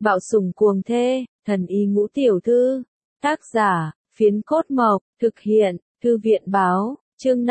Bạo sủng cuồng thê, thần y ngũ tiểu thư. Tác giả, Phiến Cốt Mộc, thực hiện, Thư viện báo, chương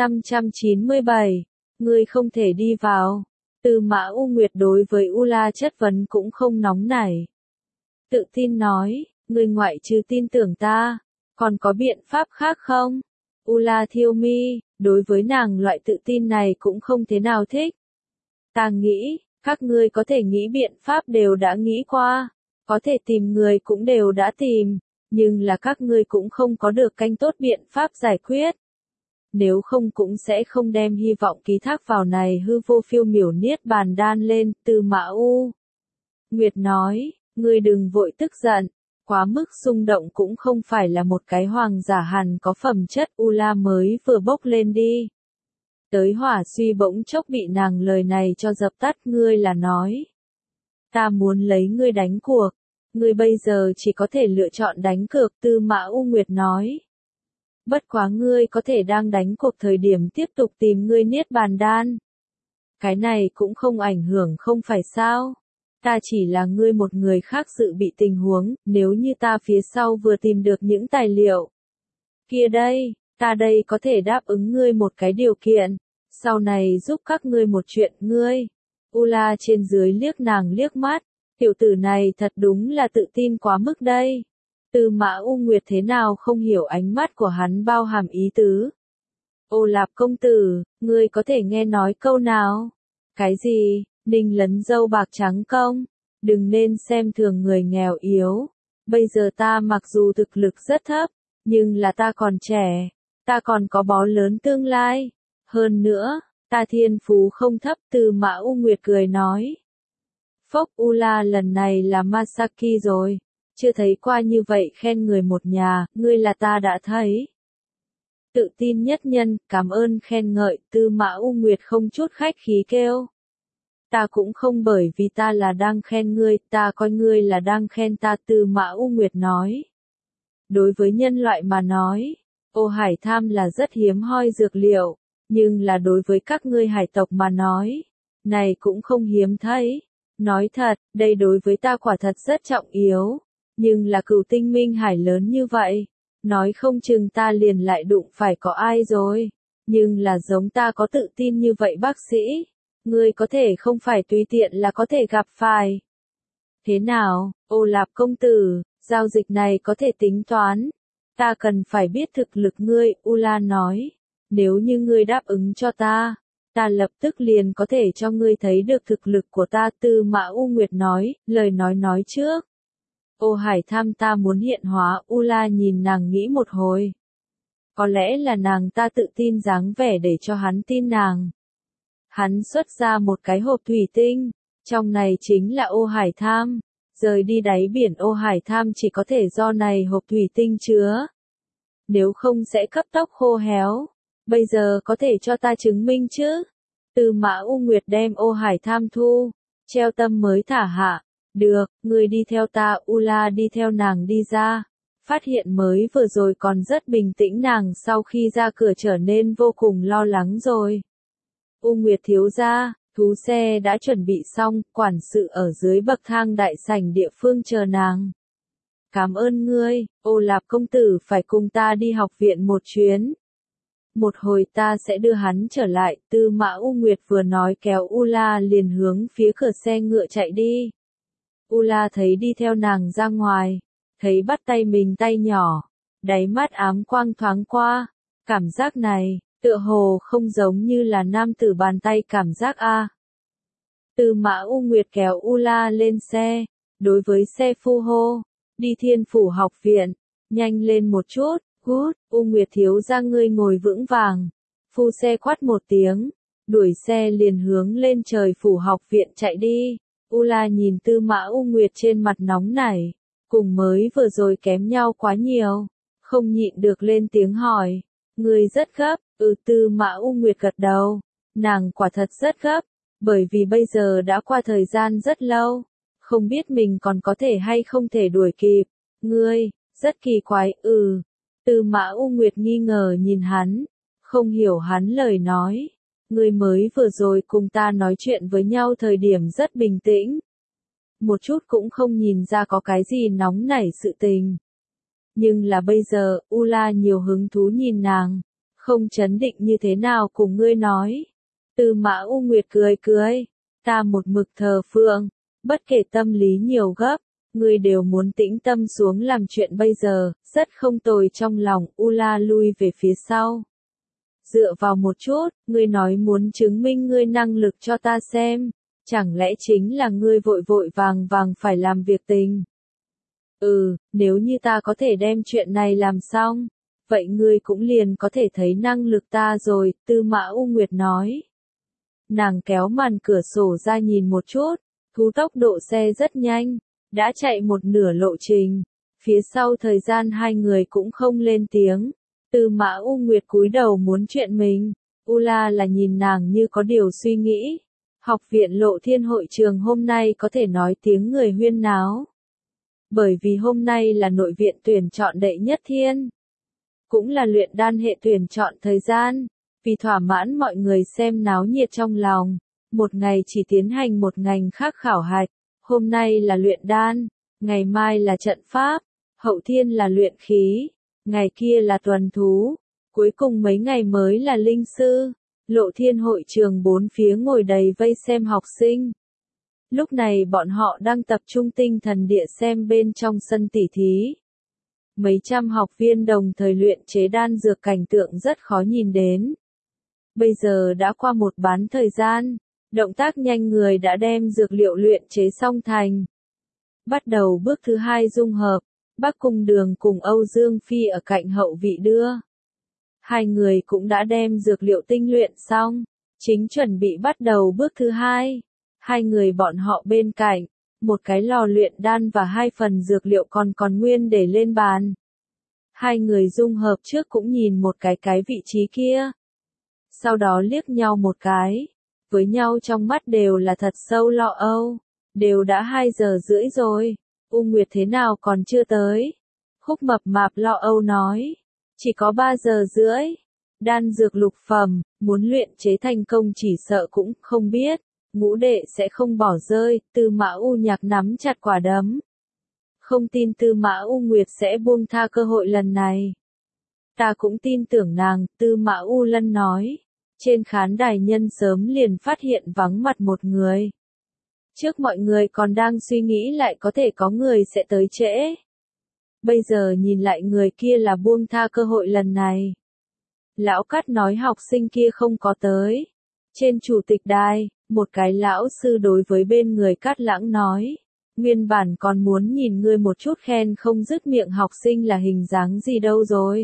597. Ngươi không thể đi vào. Tư Mã U Nguyệt đối với U La chất vấn cũng không nóng nảy. Tự tin nói, ngươi ngoại trừ tin tưởng ta, còn có biện pháp khác không? U La thiêu mi, đối với nàng loại tự tin này cũng không thế nào thích. Ta nghĩ, các ngươi có thể nghĩ biện pháp đều đã nghĩ qua, có thể tìm người cũng đều đã tìm, nhưng là các ngươi cũng không có được canh tốt biện pháp giải quyết. Nếu không cũng sẽ không đem hy vọng ký thác vào này hư vô phiêu miểu niết bàn đan lên. Tư Mã U Nguyệt nói, ngươi đừng vội tức giận, quá mức xung động cũng không phải là một cái hoàng giả hẳn có phẩm chất. U La mới vừa bốc lên đi tới hỏa suy bỗng chốc bị nàng lời này cho dập tắt. Ngươi là nói, ta muốn lấy ngươi đánh cuộc, ngươi bây giờ chỉ có thể lựa chọn đánh cược. Tư Mã U Nguyệt nói, bất quá ngươi có thể đang đánh cuộc thời điểm tiếp tục tìm ngươi niết bàn đan. Cái này cũng không ảnh hưởng không phải sao? Ta chỉ là ngươi một người khác dự bị tình huống, nếu như ta phía sau vừa tìm được những tài liệu kia đây, ta đây có thể đáp ứng ngươi một cái điều kiện, sau này giúp các ngươi một chuyện. Ngươi, U La trên dưới liếc nàng liếc mắt, tiểu tử này thật đúng là tự tin quá mức đây. Tư Mã U Nguyệt thế nào không hiểu ánh mắt của hắn bao hàm ý tứ. Ô Lạp công tử, ngươi có thể nghe nói câu nào? Cái gì, Ninh lấn dâu bạc trắng công? Đừng nên xem thường người nghèo yếu. Bây giờ ta mặc dù thực lực rất thấp, nhưng là ta còn trẻ, ta còn có bó lớn tương lai. Hơn nữa, ta thiên phú không thấp. Tư Mã U Nguyệt cười nói. Phốc, U La lần này là Masaki rồi. Chưa thấy qua như vậy khen người một nhà, ngươi là ta đã thấy. Tự tin nhất nhân, cảm ơn khen ngợi. Tư Mã U Nguyệt không chút khách khí kêu. Ta cũng không bởi vì ta là đang khen ngươi, ta coi ngươi là đang khen ta. Tư Mã U Nguyệt nói. Đối với nhân loại mà nói, ô hải tham là rất hiếm hoi dược liệu, nhưng là đối với các ngươi hải tộc mà nói, này cũng không hiếm thấy. Nói thật, đây đối với ta quả thật rất trọng yếu. Nhưng là Cửu Tinh Minh Hải lớn như vậy, nói không chừng ta liền lại đụng phải có ai rồi. Nhưng là giống ta có tự tin như vậy bác sĩ, ngươi có thể không phải tùy tiện là có thể gặp phải. Thế nào, Ô Lạp công tử, giao dịch này có thể tính toán. Ta cần phải biết thực lực ngươi. U La nói, nếu như ngươi đáp ứng cho ta, ta lập tức liền có thể cho ngươi thấy được thực lực của ta. Tư Mã U Nguyệt nói, lời nói trước. Ô hải tham ta muốn hiện hóa. U La nhìn nàng nghĩ một hồi. Có lẽ là nàng ta tự tin dáng vẻ để cho hắn tin nàng. Hắn xuất ra một cái hộp thủy tinh, trong này chính là ô hải tham. Rời đi đáy biển ô hải tham chỉ có thể do này hộp thủy tinh chứa. Nếu không sẽ cấp tốc khô héo. Bây giờ có thể cho ta chứng minh chứ? Tư Mã U Nguyệt đem ô hải tham thu, treo tâm mới thả hạ. Được, ngươi đi theo ta. U La đi theo nàng đi ra. Phát hiện mới vừa rồi còn rất bình tĩnh nàng sau khi ra cửa trở nên vô cùng lo lắng rồi. U Nguyệt thiếu gia, thú xe đã chuẩn bị xong, quản sự ở dưới bậc thang đại sảnh địa phương chờ nàng. Cảm ơn ngươi, Ô Lạp công tử phải cùng ta đi học viện một chuyến. Một hồi ta sẽ đưa hắn trở lại. Tư Mã U Nguyệt vừa nói kéo U La liền hướng phía cửa xe ngựa chạy đi. U La thấy đi theo nàng ra ngoài, thấy bắt tay mình tay nhỏ, đáy mắt ám quang thoáng qua. Cảm giác này, tựa hồ không giống như là nam tử bàn tay cảm giác a. Tư Mã U Nguyệt kéo U La lên xe, đối với xe phu hô, đi Thiên Phủ học viện, nhanh lên một chút. Hút, U Nguyệt thiếu gia ngươi ngồi vững vàng. Phu xe quát một tiếng, đuổi xe liền hướng lên trời Phủ học viện chạy đi. U La nhìn Tư Mã U Nguyệt trên mặt nóng nảy, cùng mới vừa rồi kém nhau quá nhiều, không nhịn được lên tiếng hỏi, ngươi rất gấp. Tư Mã U Nguyệt gật đầu, nàng quả thật rất gấp, bởi vì bây giờ đã qua thời gian rất lâu, không biết mình còn có thể hay không thể đuổi kịp. Ngươi, rất kỳ quái. Tư Mã U Nguyệt nghi ngờ nhìn hắn, không hiểu hắn lời nói. Ngươi mới vừa rồi cùng ta nói chuyện với nhau thời điểm rất bình tĩnh. một chút cũng không nhìn ra có cái gì nóng nảy sự tình. Nhưng là bây giờ, U La nhiều hứng thú nhìn nàng, không chấn định như thế nào cùng ngươi nói. Tư Mã U Nguyệt cười cười, ta một mực thờ phượng, bất kể tâm lý nhiều gấp, ngươi đều muốn tĩnh tâm xuống làm chuyện bây giờ, rất không tồi trong lòng. U La lui về phía sau. Dựa vào một chút, ngươi nói muốn chứng minh ngươi năng lực cho ta xem, chẳng lẽ chính là ngươi vội vội vàng vàng phải làm việc tình? Nếu như ta có thể đem chuyện này làm xong, vậy ngươi cũng liền có thể thấy năng lực ta rồi, Tư Mã U Nguyệt nói. Nàng kéo màn cửa sổ ra nhìn một chút, thú tốc độ xe rất nhanh, đã chạy một nửa lộ trình, phía sau thời gian hai người cũng không lên tiếng. Tư Mã U Nguyệt cúi đầu muốn chuyện mình, U La là nhìn nàng như có điều suy nghĩ. Học viện Lộ Thiên hội trường hôm nay có thể nói tiếng người huyên náo. Bởi vì hôm nay là nội viện tuyển chọn đệ nhất thiên. Cũng là luyện đan hệ tuyển chọn thời gian. Vì thỏa mãn mọi người xem náo nhiệt trong lòng, một ngày chỉ tiến hành một ngành khác khảo hạch. Hôm nay là luyện đan, ngày mai là trận pháp, hậu thiên là luyện khí, ngày kia là tuần thú, cuối cùng mấy ngày mới là linh sư. Lộ Thiên hội trường bốn phía ngồi đầy vây xem học sinh. Lúc này bọn họ đang tập trung tinh thần địa xem bên trong sân tỉ thí. Mấy trăm học viên đồng thời luyện chế đan dược, cảnh tượng rất khó nhìn đến. Bây giờ đã qua một bán thời gian, động tác nhanh người đã đem dược liệu luyện chế xong thành. Bắt đầu bước thứ hai dung hợp, Bắc Cung Đường cùng Âu Dương Phi ở cạnh hậu vị đưa. Hai người cũng đã đem dược liệu tinh luyện xong, chính chuẩn bị bắt đầu bước thứ hai. Hai người bọn họ bên cạnh, một cái lò luyện đan và hai phần dược liệu còn nguyên để lên bàn. Hai người dung hợp trước cũng nhìn một cái vị trí kia. Sau đó liếc nhau một cái, với nhau trong mắt đều là thật sâu lo âu. Đều đã 2 giờ rưỡi rồi, U Nguyệt thế nào còn chưa tới? Khúc Mập Mạp lo âu nói, chỉ có 3 giờ rưỡi. Đan dược lục phẩm, muốn luyện chế thành công chỉ sợ cũng không biết. Ngũ đệ sẽ không bỏ rơi. Tư Mã U Nhạc nắm chặt quả đấm. Không tin Tư Mã U Nguyệt sẽ buông tha cơ hội lần này. Ta cũng tin tưởng nàng, Tư Mã U Lân nói. Trên khán đài nhân sớm liền phát hiện vắng mặt một người. Trước mọi người còn đang suy nghĩ lại có thể có người sẽ tới trễ. Bây giờ nhìn lại người kia là buông tha cơ hội lần này. Lão Cát nói học sinh kia không có tới. Trên chủ tịch đài, một cái lão sư đối với bên người Cát Lãng nói. Nguyên bản còn muốn nhìn ngươi một chút khen không dứt miệng học sinh là hình dáng gì đâu rồi.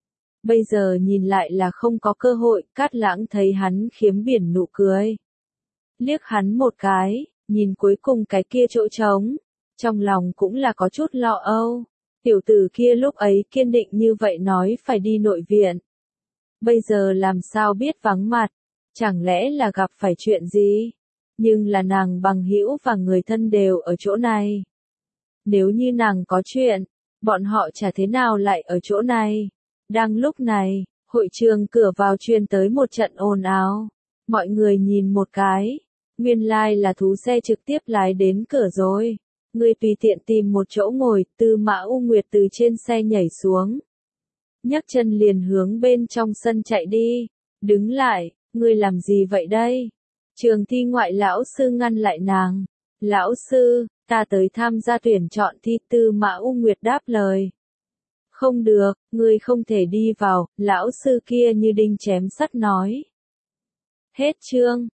Bây giờ nhìn lại là không có cơ hội. Cát Lãng thấy hắn khiếm biển nụ cười. Liếc hắn một cái, nhìn cuối cùng cái kia chỗ trống. Trong lòng cũng là có chút lo âu. Tiểu tử kia lúc ấy kiên định như vậy nói phải đi nội viện. Bây giờ làm sao biết vắng mặt, chẳng lẽ là gặp phải chuyện gì? Nhưng là nàng bằng hữu và người thân đều ở chỗ này. Nếu như nàng có chuyện, bọn họ chả thế nào lại ở chỗ này. Đang lúc này, hội trường cửa vào truyền tới một trận ồn ào. Mọi người nhìn một cái, nguyên lai là thú xe trực tiếp lái đến cửa rồi. Ngươi tùy tiện tìm một chỗ ngồi. Tư Mã U Nguyệt từ trên xe nhảy xuống. Nhấc chân liền hướng bên trong sân chạy đi. Đứng lại, ngươi làm gì vậy đây? Trường thi ngoại lão sư ngăn lại nàng. Lão sư, ta tới tham gia tuyển chọn thi. Tư Mã U Nguyệt đáp lời. Không được, ngươi không thể đi vào, lão sư kia như đinh chém sắt nói. Hết chương.